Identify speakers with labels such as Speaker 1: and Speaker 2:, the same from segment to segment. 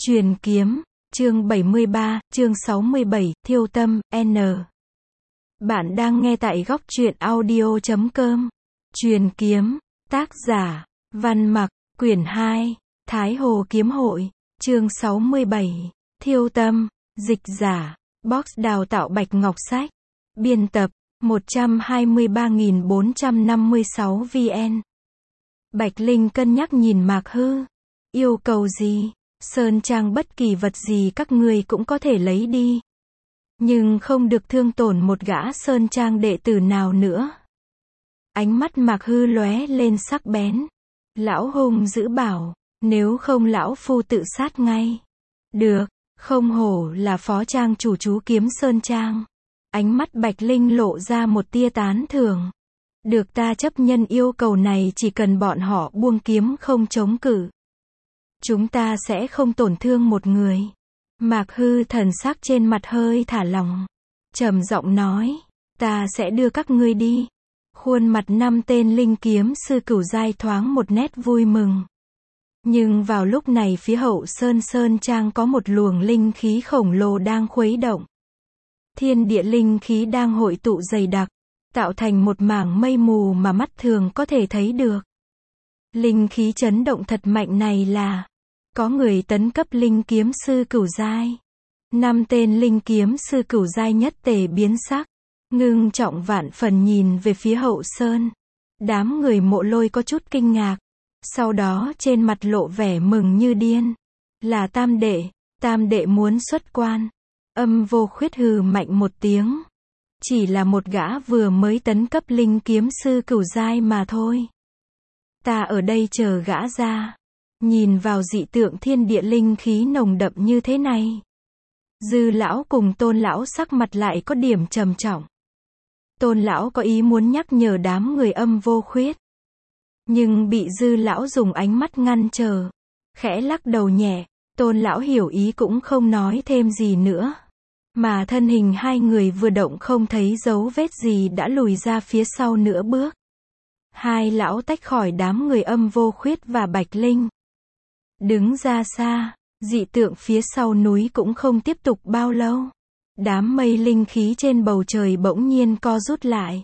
Speaker 1: Truyền kiếm, chương 73, chương 67, Thiêu tâm, N. Bạn đang nghe tại góc truyện audio.com. Truyền kiếm, tác giả, Văn Mặc, quyển 2, Thái Hồ Kiếm Hội, chương 67, Thiêu tâm, dịch giả, box đào tạo Bạch Ngọc Sách, biên tập, 123.456 VN. Bạch Linh cân nhắc nhìn Mạc Hư. Yêu cầu gì? Sơn trang bất kỳ vật gì các ngươi cũng có thể lấy đi. Nhưng không được thương tổn một gã sơn trang đệ tử nào nữa. Ánh mắt Mạc Hư lóe lên sắc bén. Lão hung dữ bảo, nếu không lão phu tự sát ngay. Được, không hổ là phó trang chủ chú Kiếm Sơn Trang. Ánh mắt Bạch Linh lộ ra một tia tán thưởng. Được, ta chấp nhận yêu cầu này chỉ cần bọn họ buông kiếm không chống cự. Chúng ta sẽ không tổn thương một người. Mạc Hư thần sắc trên mặt hơi thả lỏng. Trầm giọng nói, ta sẽ đưa các ngươi đi. Khuôn mặt 5 tên linh kiếm sư cửu giai thoáng một nét vui mừng. Nhưng vào lúc này phía hậu sơn trang có một luồng linh khí khổng lồ đang khuấy động. Thiên địa linh khí đang hội tụ dày đặc, tạo thành một mảng mây mù mà mắt thường có thể thấy được. Linh khí chấn động thật mạnh này là có người tấn cấp linh kiếm sư cửu giai. 5 tên linh kiếm sư cửu giai nhất tề biến sắc, ngưng trọng vạn phần nhìn về phía hậu sơn. Đám người Mộ Lôi có chút kinh ngạc, sau đó trên mặt lộ vẻ mừng như điên. Là tam đệ muốn xuất quan. Âm Vô Khuyết hừ mạnh một tiếng. Chỉ là một gã vừa mới tấn cấp linh kiếm sư cửu giai mà thôi. Ta ở đây chờ gã ra. Nhìn vào dị tượng thiên địa linh khí nồng đậm như thế này, Dư lão cùng Tôn lão sắc mặt lại có điểm trầm trọng. Tôn lão có ý muốn nhắc nhở đám người Âm Vô Khuyết, nhưng bị Dư lão dùng ánh mắt ngăn trở, khẽ lắc đầu nhẹ. Tôn lão hiểu ý cũng không nói thêm gì nữa, mà thân hình hai người vừa động không thấy dấu vết gì đã lùi ra phía sau nửa bước. Hai lão tách khỏi đám người Âm Vô Khuyết và Bạch Linh. Đứng ra xa, dị tượng phía sau núi cũng không tiếp tục bao lâu. Đám mây linh khí trên bầu trời bỗng nhiên co rút lại.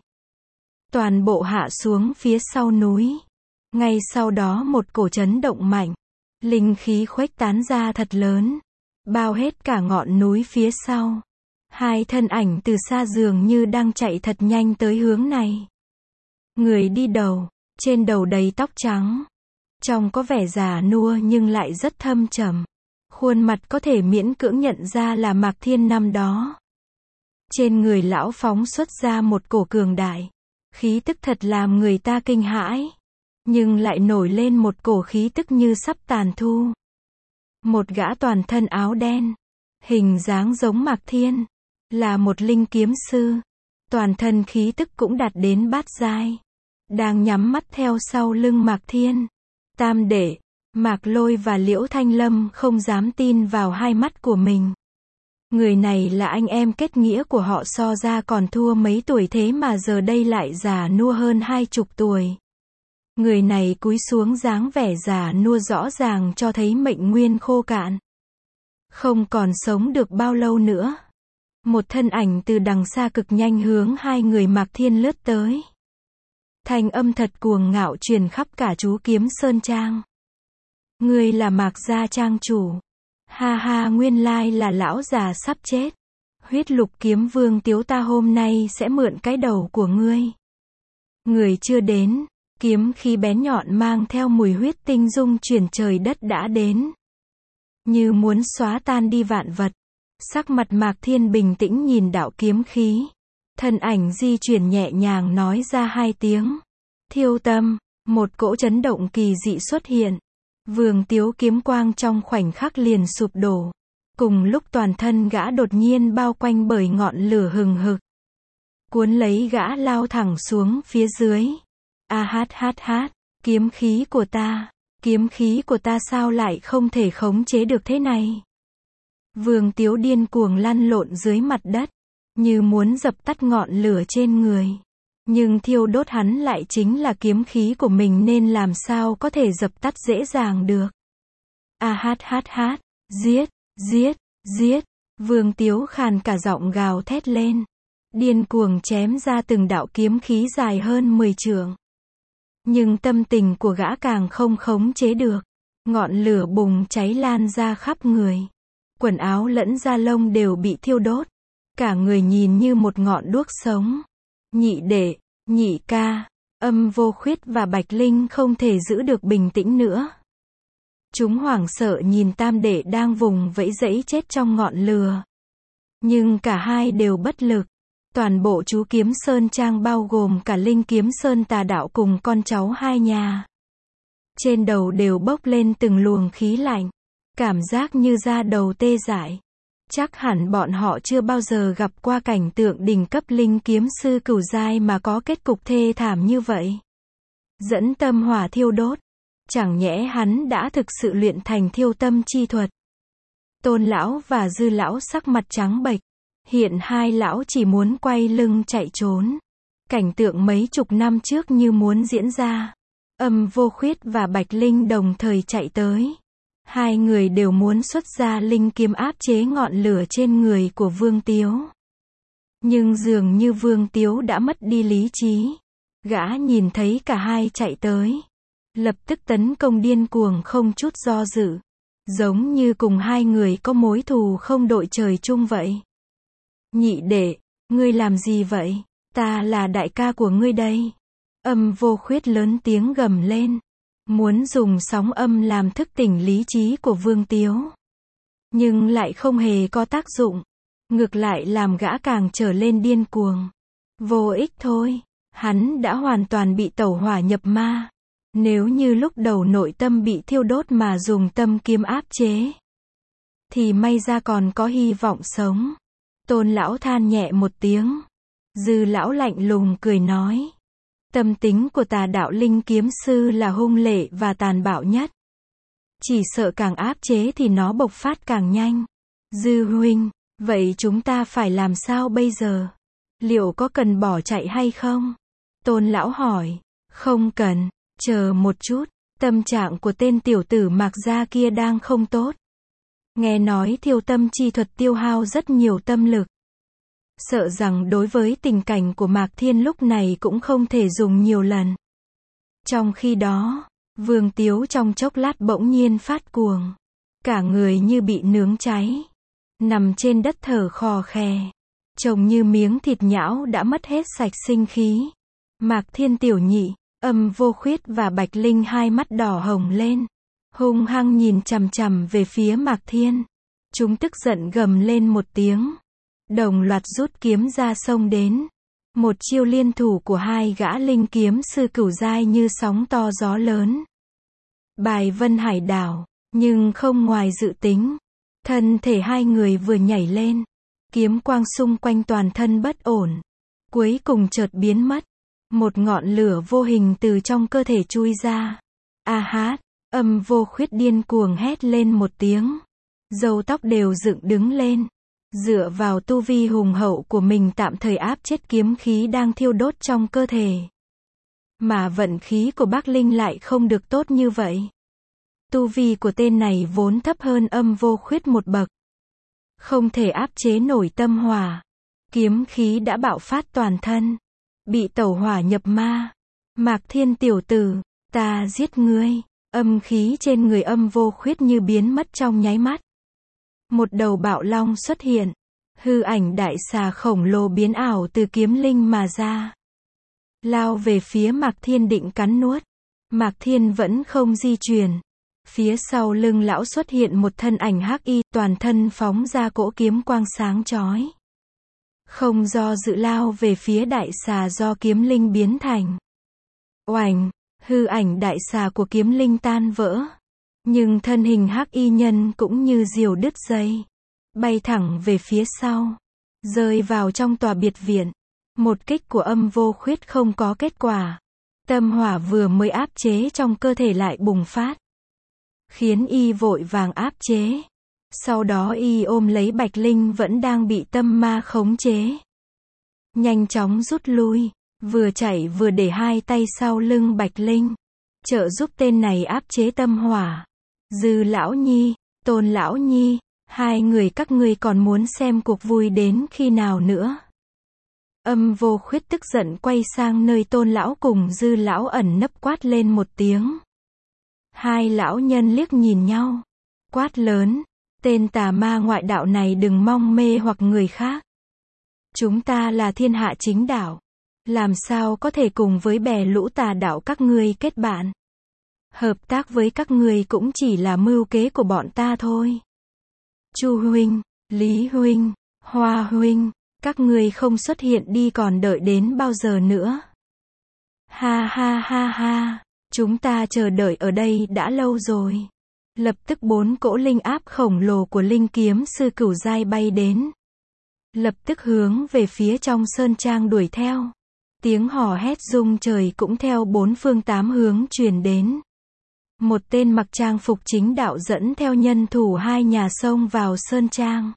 Speaker 1: Toàn bộ hạ xuống phía sau núi. Ngay sau đó một cổ chấn động mạnh. Linh khí khuếch tán ra thật lớn, bao hết cả ngọn núi phía sau. Hai thân ảnh từ xa dường như đang chạy thật nhanh tới hướng này. Người đi đầu, trên đầu đầy tóc trắng. Trông có vẻ già nua nhưng lại rất thâm trầm. Khuôn mặt có thể miễn cưỡng nhận ra là Mạc Thiên năm đó. Trên người lão phóng xuất ra một cổ cường đại. Khí tức thật làm người ta kinh hãi. Nhưng lại nổi lên một cổ khí tức như sắp tàn thu. Một gã toàn thân áo đen. Hình dáng giống Mạc Thiên. Là một linh kiếm sư. Toàn thân khí tức cũng đạt đến bát giai. Đang nhắm mắt theo sau lưng Mạc Thiên. Tam đệ, Mạc Lôi và Liễu Thanh Lâm không dám tin vào hai mắt của mình. Người này là anh em kết nghĩa của họ, so ra còn thua mấy tuổi thế mà giờ đây lại già nua hơn 20 tuổi. Người này cúi xuống dáng vẻ già nua rõ ràng cho thấy mệnh nguyên khô cạn. Không còn sống được bao lâu nữa. Một thân ảnh từ đằng xa cực nhanh hướng hai người Mạc Thiên lướt tới. Thanh âm thật cuồng ngạo truyền khắp cả chú Kiếm Sơn Trang. Ngươi là Mạc gia trang chủ. Ha ha, nguyên lai là lão già sắp chết. Huyết Lục Kiếm Vương Tiếu ta hôm nay sẽ mượn cái đầu của ngươi. Người chưa đến, kiếm khí bén nhọn mang theo mùi huyết tinh dung chuyển trời đất đã đến. Như muốn xóa tan đi vạn vật. Sắc mặt Mạc Thiên bình tĩnh nhìn đạo kiếm khí. Thân ảnh di chuyển nhẹ nhàng nói ra hai tiếng. Thiêu tâm, một cỗ chấn động kỳ dị xuất hiện. Vương Tiếu kiếm quang trong khoảnh khắc liền sụp đổ. Cùng lúc toàn thân gã đột nhiên bao quanh bởi ngọn lửa hừng hực. Cuốn lấy gã lao thẳng xuống phía dưới. Kiếm khí của ta sao lại không thể khống chế được thế này? Vương Tiếu điên cuồng lăn lộn dưới mặt đất, như muốn dập tắt ngọn lửa trên người. Nhưng thiêu đốt hắn lại chính là kiếm khí của mình nên làm sao có thể dập tắt dễ dàng được. Giết, giết, giết. Vương Tiếu khàn cả giọng gào thét lên. Điên cuồng chém ra từng đạo kiếm khí dài hơn 10 trượng. Nhưng tâm tình của gã càng không khống chế được. Ngọn lửa bùng cháy lan ra khắp người. Quần áo lẫn da lông đều bị thiêu đốt. Cả người nhìn như một ngọn đuốc sống. Nhị đệ, nhị ca, Âm Vô Khuyết và Bạch Linh không thể giữ được bình tĩnh nữa. Chúng hoảng sợ nhìn tam đệ đang vùng vẫy giãy chết trong ngọn lửa. Nhưng cả hai đều bất lực. Toàn bộ chú Kiếm Sơn Trang bao gồm cả Linh Kiếm Sơn Tà Đạo cùng con cháu hai nhà. Trên đầu đều bốc lên từng luồng khí lạnh. Cảm giác như da đầu tê dại. Chắc hẳn bọn họ chưa bao giờ gặp qua cảnh tượng đỉnh cấp linh kiếm sư cửu giai mà có kết cục thê thảm như vậy. Dẫn tâm hỏa thiêu đốt. Chẳng nhẽ hắn đã thực sự luyện thành thiêu tâm chi thuật. Tôn lão và Dư lão sắc mặt trắng bệch. Hiện hai lão chỉ muốn quay lưng chạy trốn. Cảnh tượng mấy chục năm trước như muốn diễn ra. Âm Vô Khuyết và Bạch Linh đồng thời chạy tới. Hai người đều muốn xuất ra linh kiếm áp chế ngọn lửa trên người của Vương Tiếu. Nhưng dường như Vương Tiếu đã mất đi lý trí. Gã nhìn thấy cả hai chạy tới. Lập tức tấn công điên cuồng không chút do dự. Giống như cùng hai người có mối thù không đội trời chung vậy. Nhị đệ, ngươi làm gì vậy? Ta là đại ca của ngươi đây. Âm Vô Khuyết lớn tiếng gầm lên. Muốn dùng sóng âm làm thức tỉnh lý trí của Vương Tiếu. Nhưng lại không hề có tác dụng. Ngược lại làm gã càng trở lên điên cuồng. Vô ích thôi. Hắn đã hoàn toàn bị tẩu hỏa nhập ma. Nếu như lúc đầu nội tâm bị thiêu đốt mà dùng tâm kiếm áp chế. Thì may ra còn có hy vọng sống. Tôn lão than nhẹ một tiếng. Dư lão lạnh lùng cười nói. Tâm tính của Tà Đạo linh kiếm sư là hung lệ và tàn bạo nhất. Chỉ sợ càng áp chế thì nó bộc phát càng nhanh. Dư huynh, vậy chúng ta phải làm sao bây giờ? Liệu có cần bỏ chạy hay không? Tôn lão hỏi. Không cần, chờ một chút, tâm trạng của tên tiểu tử Mạc gia kia đang không tốt. Nghe nói thiêu tâm chi thuật tiêu hao rất nhiều tâm lực. Sợ rằng đối với tình cảnh của Mạc Thiên lúc này cũng không thể dùng nhiều lần. Trong khi đó, Vương Tiếu trong chốc lát bỗng nhiên phát cuồng. Cả người như bị nướng cháy. Nằm trên đất thở khò khè. Trông như miếng thịt nhão đã mất hết sạch sinh khí. Mạc Thiên tiểu nhị, Âm Vô Khuyết và Bạch Linh hai mắt đỏ hồng lên. Hung hăng nhìn chằm chằm về phía Mạc Thiên. Chúng tức giận gầm lên một tiếng. Đồng loạt rút kiếm ra xông đến. Một chiêu liên thủ của hai gã linh kiếm sư cửu giai như sóng to gió lớn. Bài vân hải đảo, nhưng không ngoài dự tính. Thân thể hai người vừa nhảy lên. Kiếm quang xung quanh toàn thân bất ổn. Cuối cùng chợt biến mất. Một ngọn lửa vô hình từ trong cơ thể chui ra. A hát, Âm Vô Khuyết điên cuồng hét lên một tiếng. Râu tóc đều dựng đứng lên. Dựa vào tu vi hùng hậu của mình tạm thời áp chết kiếm khí đang thiêu đốt trong cơ thể. Mà vận khí của Bác Linh lại không được tốt như vậy. Tu vi của tên này vốn thấp hơn Âm Vô Khuyết một bậc. Không thể áp chế nổi tâm hỏa. Kiếm khí đã bạo phát toàn thân. Bị tẩu hỏa nhập ma. Mạc Thiên tiểu tử, ta giết ngươi. Âm khí trên người Âm Vô Khuyết như biến mất trong nháy mắt. Một đầu bạo long xuất hiện. Hư ảnh đại xà khổng lồ biến ảo từ kiếm linh mà ra. Lao về phía Mạc Thiên định cắn nuốt. Mạc Thiên vẫn không di chuyển. Phía sau lưng lão xuất hiện một thân ảnh hắc y, toàn thân phóng ra cỗ kiếm quang sáng chói. Không do dự lao về phía đại xà do kiếm linh biến thành. Oành, hư ảnh đại xà của kiếm linh tan vỡ. Nhưng thân hình hắc y nhân cũng như diều đứt dây. Bay thẳng về phía sau. Rơi vào trong tòa biệt viện. Một kích của Âm Vô Khuyết không có kết quả. Tâm hỏa vừa mới áp chế trong cơ thể lại bùng phát. Khiến y vội vàng áp chế. Sau đó y ôm lấy Bạch Linh vẫn đang bị tâm ma khống chế. Nhanh chóng rút lui. Vừa chạy vừa để hai tay sau lưng Bạch Linh. Trợ giúp tên này áp chế tâm hỏa. Dư lão nhi, Tôn lão nhi, hai người các ngươi còn muốn xem cuộc vui đến khi nào nữa? Âm Vô Khuyết tức giận quay sang nơi Tôn lão cùng Dư lão ẩn nấp quát lên một tiếng. Hai lão nhân liếc nhìn nhau, quát lớn, tên tà ma ngoại đạo này đừng mong mê hoặc người khác. Chúng ta là thiên hạ chính đạo, làm sao có thể cùng với bè lũ tà đạo các ngươi kết bạn? Hợp tác với các ngươi cũng chỉ là mưu kế của bọn ta thôi. Chu huynh, Lý huynh, Hoa huynh, các ngươi không xuất hiện đi còn đợi đến bao giờ nữa? Ha ha ha ha, chúng ta chờ đợi ở đây đã lâu rồi. Lập tức 4 cỗ linh áp khổng lồ của linh kiếm sư cửu giai bay đến. Lập tức hướng về phía trong sơn trang đuổi theo. Tiếng hò hét rung trời cũng theo 4 phương 8 hướng truyền đến. Một tên mặc trang phục chính đạo dẫn theo nhân thủ 2 nhà xông vào sơn trang.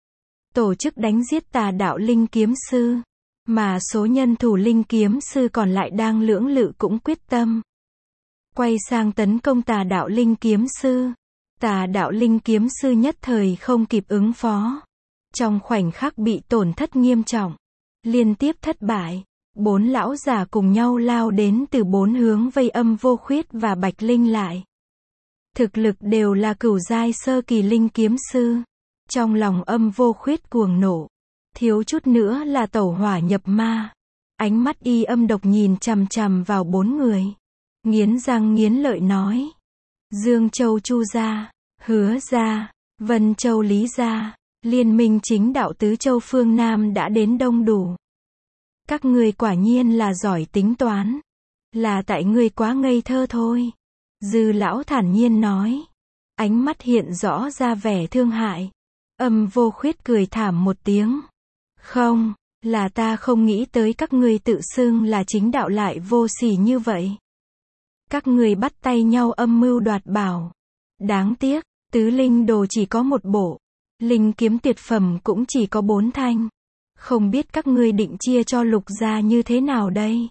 Speaker 1: Tổ chức đánh giết tà đạo linh kiếm sư. Mà số nhân thủ linh kiếm sư còn lại đang lưỡng lự cũng quyết tâm quay sang tấn công tà đạo linh kiếm sư. Tà đạo linh kiếm sư nhất thời không kịp ứng phó. Trong khoảnh khắc bị tổn thất nghiêm trọng. Liên tiếp thất bại. 4 lão già cùng nhau lao đến từ 4 hướng vây Âm Vô Khuyết và Bạch Linh lại. Thực lực đều là cửu giai sơ kỳ linh kiếm sư. Trong lòng Âm Vô Khuyết cuồng nộ. Thiếu chút nữa là tẩu hỏa nhập ma. Ánh mắt y âm độc nhìn chằm chằm vào 4 người. Nghiến răng nghiến lợi nói. Dương Châu Chu gia, Hứa gia, Vân Châu Lý gia, liên minh chính đạo tứ châu phương Nam đã đến đông đủ. Các ngươi quả nhiên là giỏi tính toán. Là tại ngươi quá ngây thơ thôi. Dư lão thản nhiên nói. Ánh mắt hiện rõ ra vẻ thương hại. Âm Vô Khuyết cười thảm một tiếng. Không, là ta không nghĩ tới các ngươi tự xưng là chính đạo lại vô sỉ như vậy. Các ngươi bắt tay nhau âm mưu đoạt bảo. Đáng tiếc, tứ linh đồ chỉ có một bộ. Linh kiếm tuyệt phẩm cũng chỉ có 4 thanh. Không biết các ngươi định chia cho Lục gia như thế nào đây?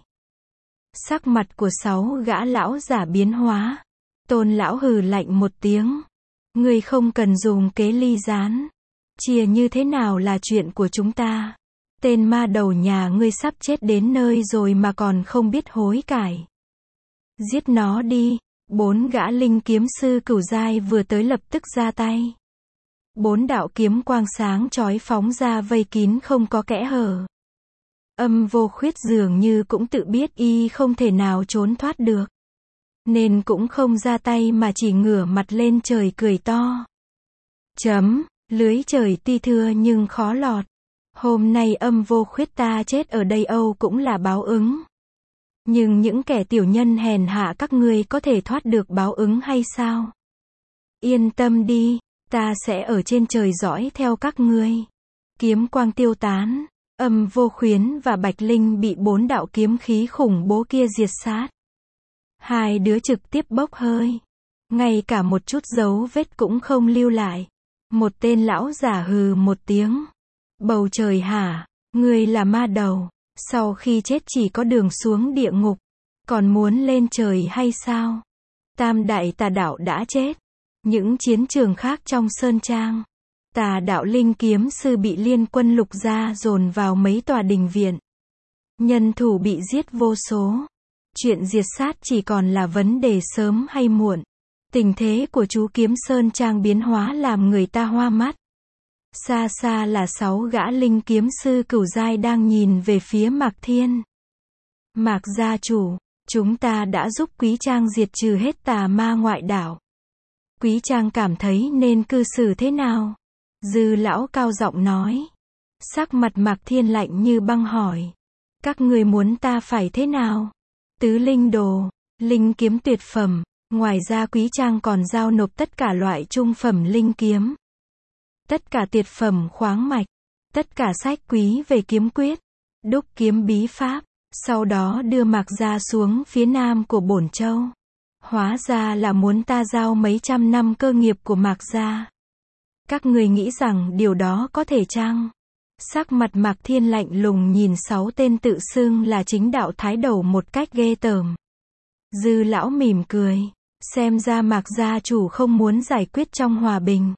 Speaker 1: Sắc mặt của 6 gã lão giả biến hóa. Tôn lão hừ lạnh một tiếng. Ngươi không cần dùng kế ly gián. Chia như thế nào là chuyện của chúng ta. Tên ma đầu nhà ngươi sắp chết đến nơi rồi mà còn không biết hối cải. Giết nó đi. 4 gã linh kiếm sư cửu giai vừa tới lập tức ra tay. 4 đạo kiếm quang sáng chói phóng ra vây kín không có kẽ hở. Âm Vô Khuyết dường như cũng tự biết y không thể nào trốn thoát được. Nên cũng không ra tay mà chỉ ngửa mặt lên trời cười to. Lưới trời tuy thưa nhưng khó lọt. Hôm nay Âm Vô Khuyết ta chết ở đây Âu cũng là báo ứng. Nhưng những kẻ tiểu nhân hèn hạ các ngươi có thể thoát được báo ứng hay sao? Yên tâm đi, ta sẽ ở trên trời dõi theo các ngươi. Kiếm quang tiêu tán, Âm Vô Khuyến và Bạch Linh bị 4 đạo kiếm khí khủng bố kia diệt sát. Hai đứa trực tiếp bốc hơi. Ngay cả một chút dấu vết cũng không lưu lại. Một tên lão giả hừ một tiếng. Bầu trời hả, ngươi là ma đầu. Sau khi chết chỉ có đường xuống địa ngục. Còn muốn lên trời hay sao? Tam đại tà đạo đã chết. Những chiến trường khác trong sơn trang. Tà đạo linh kiếm sư bị liên quân Lục gia dồn vào mấy tòa đình viện. Nhân thủ bị giết vô số. Chuyện diệt sát chỉ còn là vấn đề sớm hay muộn. Tình thế của chú Kiếm Sơn Trang biến hóa làm người ta hoa mắt. Xa xa là 6 gã linh kiếm sư cửu giai đang nhìn về phía Mạc Thiên. Mạc gia chủ, chúng ta đã giúp Quý Trang diệt trừ hết tà ma ngoại đạo. Quý Trang cảm thấy nên cư xử thế nào? Dư lão cao giọng nói. Sắc mặt Mạc Thiên lạnh như băng hỏi. Các người muốn ta phải thế nào? Tứ linh đồ, linh kiếm tuyệt phẩm. Ngoài ra Quý Trang còn giao nộp tất cả loại trung phẩm linh kiếm. Tất cả tuyệt phẩm khoáng mạch. Tất cả sách quý về kiếm quyết. Đúc kiếm bí pháp. Sau đó đưa Mạc gia xuống phía nam của Bổn Châu. Hóa ra là muốn ta giao mấy trăm năm cơ nghiệp của Mạc gia. Các người nghĩ rằng điều đó có thể chăng? Sắc mặt Mạc Thiên lạnh lùng nhìn 6 tên tự xưng là chính đạo thái đầu một cách ghê tởm. Dư lão mỉm cười. Xem ra Mạc gia chủ không muốn giải quyết trong hòa bình.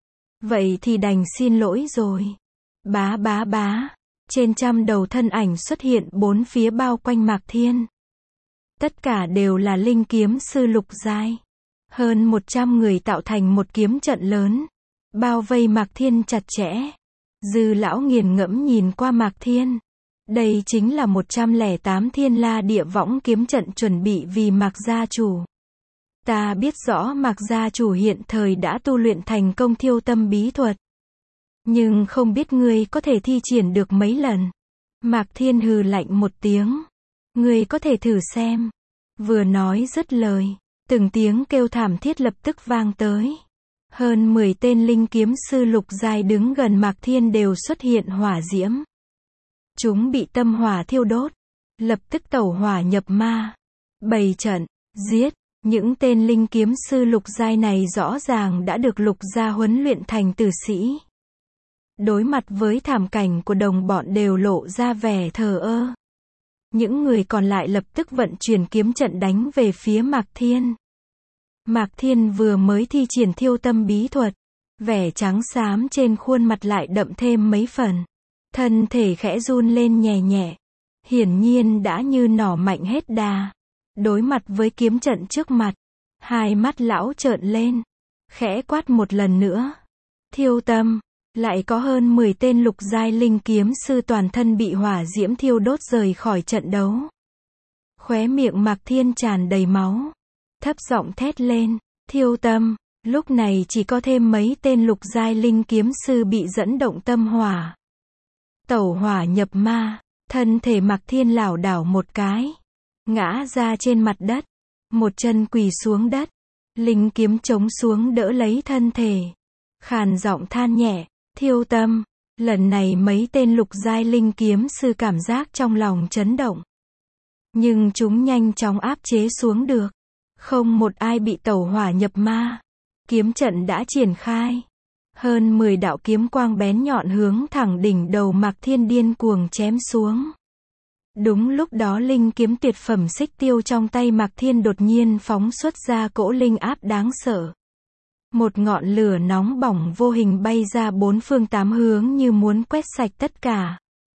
Speaker 1: Vậy thì đành xin lỗi rồi. Bá bá bá. Trên trăm đầu thân ảnh xuất hiện bốn phía bao quanh Mạc Thiên. Tất cả đều là linh kiếm sư lục giai. Hơn 100 người tạo thành một kiếm trận lớn. Bao vây Mạc Thiên chặt chẽ. Dư lão nghiền ngẫm nhìn qua Mạc Thiên. Đây chính là 108 thiên la địa võng kiếm trận chuẩn bị vì Mạc gia chủ. Ta biết rõ Mạc gia chủ hiện thời đã tu luyện thành công thiêu tâm bí thuật. Nhưng không biết ngươi có thể thi triển được mấy lần. Mạc Thiên hừ lạnh một tiếng. Ngươi có thể thử xem. Vừa nói dứt lời, từng tiếng kêu thảm thiết lập tức vang tới. Hơn 10 tên linh kiếm sư lục giai đứng gần Mạc Thiên đều xuất hiện hỏa diễm. Chúng bị tâm hỏa thiêu đốt, lập tức tẩu hỏa nhập ma. Bày trận, giết. Những tên linh kiếm sư lục giai này rõ ràng đã được lục gia huấn luyện thành tử sĩ. Đối mặt với thảm cảnh của đồng bọn đều lộ ra vẻ thờ ơ. Những người còn lại lập tức vận chuyển kiếm trận đánh về phía Mạc Thiên. Mạc Thiên vừa mới thi triển thiêu tâm bí thuật. Vẻ trắng xám trên khuôn mặt lại đậm thêm mấy phần. Thân thể khẽ run lên nhẹ nhẹ. Hiển nhiên đã như nỏ mạnh hết đà. Đối mặt với kiếm trận trước mặt. Hai mắt lão trợn lên. Khẽ quát một lần nữa. Thiêu tâm. Lại có hơn 10 tên lục giai linh kiếm sư toàn thân bị hỏa diễm thiêu đốt rời khỏi trận đấu. Khóe miệng Mạc Thiên tràn đầy máu. Thấp giọng thét lên. Thiêu tâm. Lúc này chỉ có thêm mấy tên lục giai linh kiếm sư bị dẫn động tâm hỏa. Tẩu hỏa nhập ma. Thân thể Mạc Thiên lảo đảo một cái. Ngã ra trên mặt đất. Một chân quỳ xuống đất. Linh kiếm chống xuống đỡ lấy thân thể. Khàn giọng than nhẹ. Thiêu tâm. Lần này mấy tên lục giai linh kiếm sư cảm giác trong lòng chấn động. Nhưng chúng nhanh chóng áp chế xuống được. Không một ai bị tẩu hỏa nhập ma. Kiếm trận đã triển khai. Hơn 10 đạo kiếm quang bén nhọn hướng thẳng đỉnh đầu Mạc Thiên điên cuồng chém xuống. Đúng lúc đó linh kiếm tuyệt phẩm xích tiêu trong tay Mạc Thiên đột nhiên phóng xuất ra cỗ linh áp đáng sợ. Một ngọn lửa nóng bỏng vô hình bay ra bốn phương tám hướng như muốn quét sạch tất cả.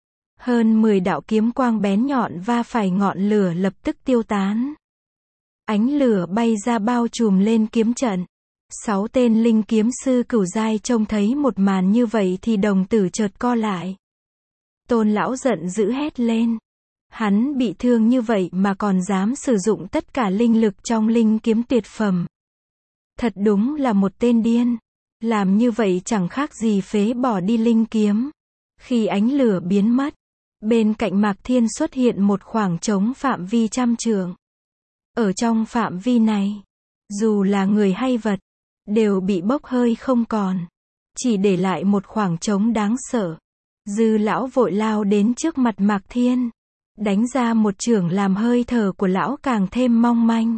Speaker 1: Hơn 10 đạo kiếm quang bén nhọn va phải ngọn lửa lập tức tiêu tán. Ánh lửa bay ra bao trùm lên kiếm trận. 6 tên linh kiếm sư cửu giai trông thấy một màn như vậy thì đồng tử chợt co lại. Tôn lão giận dữ hét lên. Hắn bị thương như vậy mà còn dám sử dụng tất cả linh lực trong linh kiếm tuyệt phẩm. Thật đúng là một tên điên. Làm như vậy chẳng khác gì phế bỏ đi linh kiếm. Khi ánh lửa biến mất, bên cạnh Mạc Thiên xuất hiện một khoảng trống phạm vi 100 trượng. Ở trong phạm vi này, dù là người hay vật, đều bị bốc hơi không còn. Chỉ để lại một khoảng trống đáng sợ. Dư lão vội lao đến trước mặt Mạc Thiên. Đánh ra một chưởng làm hơi thở của lão càng thêm mong manh.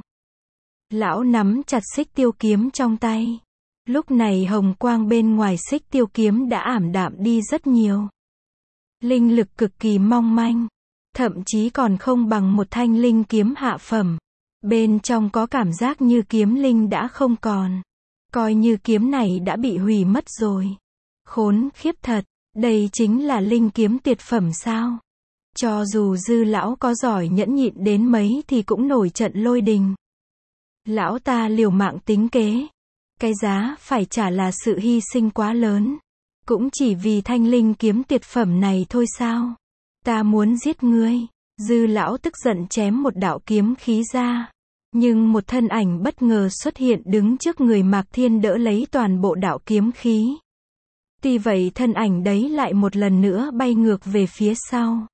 Speaker 1: Lão nắm chặt xích tiêu kiếm trong tay. Lúc này hồng quang bên ngoài xích tiêu kiếm đã ảm đạm đi rất nhiều. Linh lực cực kỳ mong manh. Thậm chí còn không bằng một thanh linh kiếm hạ phẩm. Bên trong có cảm giác như kiếm linh đã không còn. Coi như kiếm này đã bị hủy mất rồi. Khốn khiếp thật. Đây chính là linh kiếm tuyệt phẩm sao? Cho dù dư lão có giỏi nhẫn nhịn đến mấy thì cũng nổi trận lôi đình. Lão ta liều mạng tính kế. Cái giá phải trả là sự hy sinh quá lớn. Cũng chỉ vì thanh linh kiếm tuyệt phẩm này thôi sao? Ta muốn giết ngươi. Dư lão tức giận chém một đạo kiếm khí ra. Nhưng một thân ảnh bất ngờ xuất hiện đứng trước người Mạc Thiên đỡ lấy toàn bộ đạo kiếm khí. Tuy vậy thân ảnh đấy lại một lần nữa bay ngược về phía sau.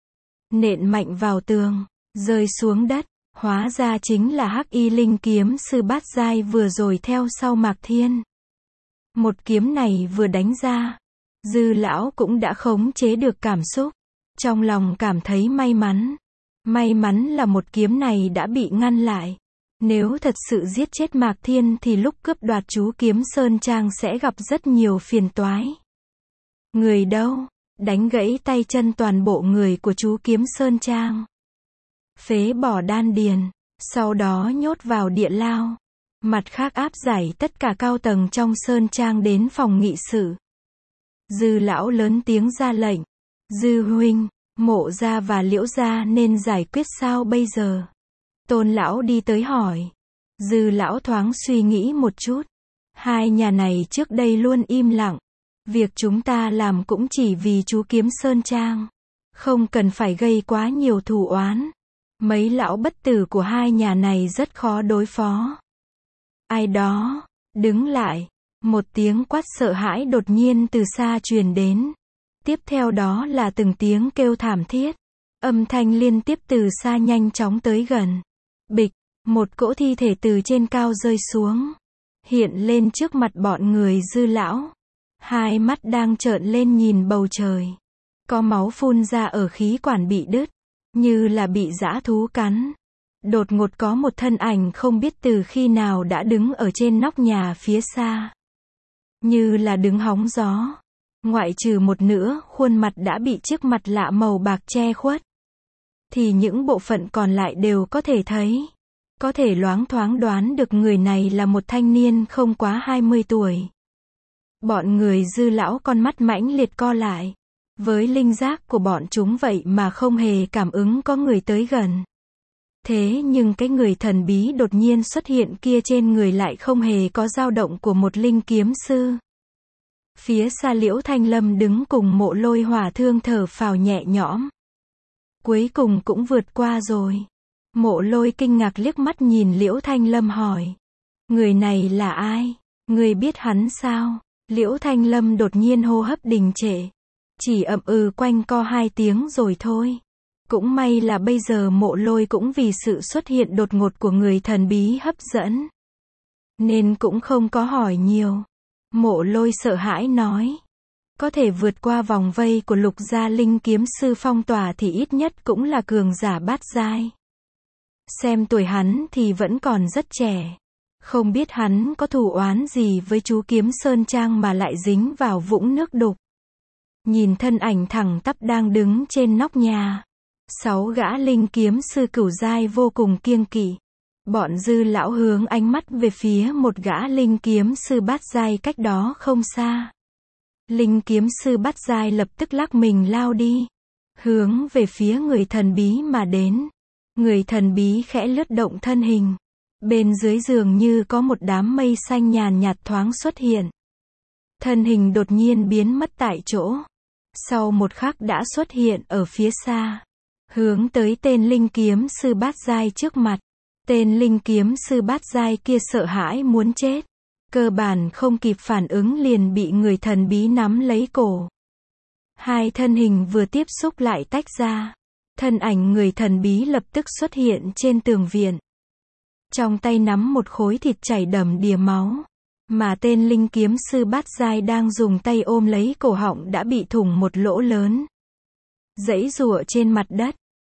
Speaker 1: Nện mạnh vào tường, rơi xuống đất. Hóa ra chính là Hắc Y linh kiếm sư bát giai vừa rồi theo sau Mạc Thiên. Một kiếm này vừa đánh ra, dư lão cũng đã khống chế được cảm xúc. Trong lòng cảm thấy may mắn. May mắn là một kiếm này đã bị ngăn lại. Nếu thật sự giết chết Mạc Thiên thì lúc cướp đoạt chú kiếm Sơn Trang sẽ gặp rất nhiều phiền toái. Người đâu? Đánh gãy tay chân toàn bộ người của chú kiếm Sơn Trang. Phế bỏ đan điền. Sau đó nhốt vào địa lao. Mặt khác áp giải tất cả cao tầng trong sơn trang đến phòng nghị sự. Dư lão lớn tiếng ra lệnh. Dư huynh, Mộ gia và Liễu gia nên giải quyết sao bây giờ? Tôn lão đi tới hỏi. Dư lão thoáng suy nghĩ một chút. Hai nhà này trước đây luôn im lặng. Việc chúng ta làm cũng chỉ vì chú kiếm sơn trang. Không cần phải gây quá nhiều thù oán. Mấy lão bất tử của hai nhà này rất khó đối phó. Ai đó, đứng lại. Một tiếng quát sợ hãi đột nhiên từ xa truyền đến. Tiếp theo đó là từng tiếng kêu thảm thiết. Âm thanh liên tiếp từ xa nhanh chóng tới gần. Bịch, một cỗ thi thể từ trên cao rơi xuống. Hiện lên trước mặt bọn người Dư lão. Hai mắt đang trợn lên nhìn bầu trời. Có máu phun ra ở khí quản bị đứt. Như là bị dã thú cắn. Đột ngột có một thân ảnh không biết từ khi nào đã đứng ở trên nóc nhà phía xa. Như là đứng hóng gió. Ngoại trừ một nửa, khuôn mặt đã bị chiếc mặt lạ màu bạc che khuất. Thì những bộ phận còn lại đều có thể thấy. Có thể loáng thoáng đoán được người này là một thanh niên không quá 20 tuổi. Bọn người Dư lão con mắt mãnh liệt co lại. Với linh giác của bọn chúng vậy mà không hề cảm ứng có người tới gần. Thế nhưng cái người thần bí đột nhiên xuất hiện kia trên người lại không hề có dao động của một linh kiếm sư. Phía xa Liễu Thanh Lâm đứng cùng Mộ Lôi Hỏa Thương thở phào nhẹ nhõm. Cuối cùng cũng vượt qua rồi. Mộ Lôi kinh ngạc liếc mắt nhìn Liễu Thanh Lâm hỏi. Người này là ai? Người biết hắn sao? Liễu Thanh Lâm đột nhiên hô hấp đình trệ. Chỉ ậm ừ quanh co 2 tiếng rồi thôi. Cũng may là bây giờ Mộ Lôi cũng vì sự xuất hiện đột ngột của người thần bí hấp dẫn. Nên cũng không có hỏi nhiều. Mộ Lôi sợ hãi nói. Có thể vượt qua vòng vây của Lục gia linh kiếm sư phong tỏa thì ít nhất cũng là cường giả bát giai. Xem tuổi hắn thì vẫn còn rất trẻ. Không biết hắn có thù oán gì với chú kiếm sơn trang mà lại dính vào vũng nước đục. Nhìn thân ảnh thẳng tắp đang đứng trên nóc nhà. 6 gã linh kiếm sư cửu giai vô cùng kiêng kỵ. Bọn Dư lão hướng ánh mắt về phía một gã linh kiếm sư bát giai cách đó không xa. Linh kiếm sư bát giai lập tức lắc mình lao đi. Hướng về phía người thần bí mà đến. Người thần bí khẽ lướt động thân hình. Bên dưới giường như có một đám mây xanh nhàn nhạt thoáng xuất hiện. Thân hình đột nhiên biến mất tại chỗ. Sau một khắc đã xuất hiện ở phía xa. Hướng tới tên linh kiếm sư bát giai trước mặt. Tên linh kiếm sư bát giai kia sợ hãi muốn chết. Cơ bản không kịp phản ứng liền bị người thần bí nắm lấy cổ. Hai thân hình vừa tiếp xúc lại tách ra. Thân ảnh người thần bí lập tức xuất hiện trên tường viện. Trong tay nắm một khối thịt chảy đầm đìa máu. Mà tên linh kiếm sư bát giai đang dùng tay ôm lấy cổ họng đã bị thủng một lỗ lớn. Giãy giụa trên mặt đất.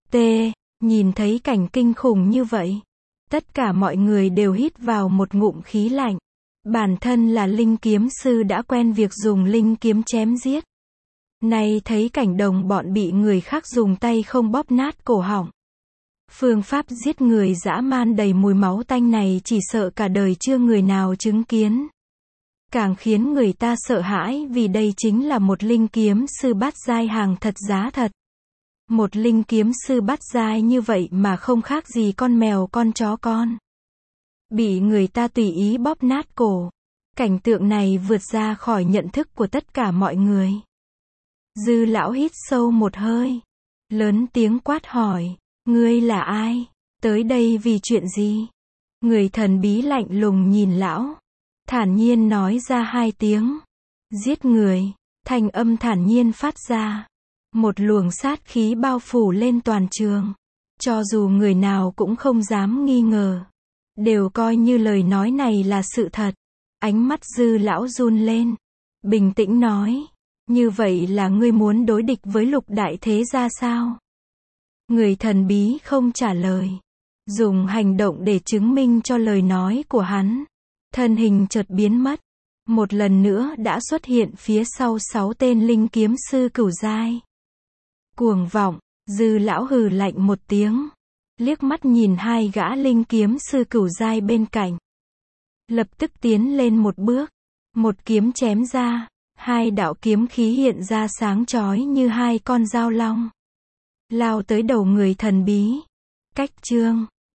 Speaker 1: Nhìn thấy cảnh kinh khủng như vậy. Tất cả mọi người đều hít vào một ngụm khí lạnh. Bản thân là linh kiếm sư đã quen việc dùng linh kiếm chém giết. Nay thấy cảnh đồng bọn bị người khác dùng tay không bóp nát cổ họng. Phương pháp giết người dã man đầy mùi máu tanh này chỉ sợ cả đời chưa người nào chứng kiến. Càng khiến người ta sợ hãi vì đây chính là một linh kiếm sư bát giai hàng thật giá thật. Một linh kiếm sư bát giai như vậy mà không khác gì con mèo con chó con. Bị người ta tùy ý bóp nát cổ. Cảnh tượng này vượt ra khỏi nhận thức của tất cả mọi người. Dư lão hít sâu một hơi. Lớn tiếng quát hỏi. Ngươi là ai? Tới đây vì chuyện gì? Người thần bí lạnh lùng nhìn lão. Thản nhiên nói ra 2 tiếng. Giết người. Thanh âm thản nhiên phát ra. Một luồng sát khí bao phủ lên toàn trường. Cho dù người nào cũng không dám nghi ngờ. Đều coi như lời nói này là sự thật. Ánh mắt Dư lão run lên. Bình tĩnh nói. Như vậy là ngươi muốn đối địch với Lục đại thế gia sao? Người thần bí không trả lời. Dùng hành động để chứng minh cho lời nói của hắn. Thân hình chợt biến mất. Một lần nữa đã xuất hiện phía sau 6 tên linh kiếm sư cửu giai. Cuồng vọng, Dư lão hừ lạnh một tiếng. Liếc mắt nhìn 2 gã linh kiếm sư cửu giai bên cạnh. lập tức tiến lên một bước. Một kiếm chém ra, hai đạo kiếm khí hiện ra sáng chói như hai con dao long. Lao tới đầu người thần bí. Cách chương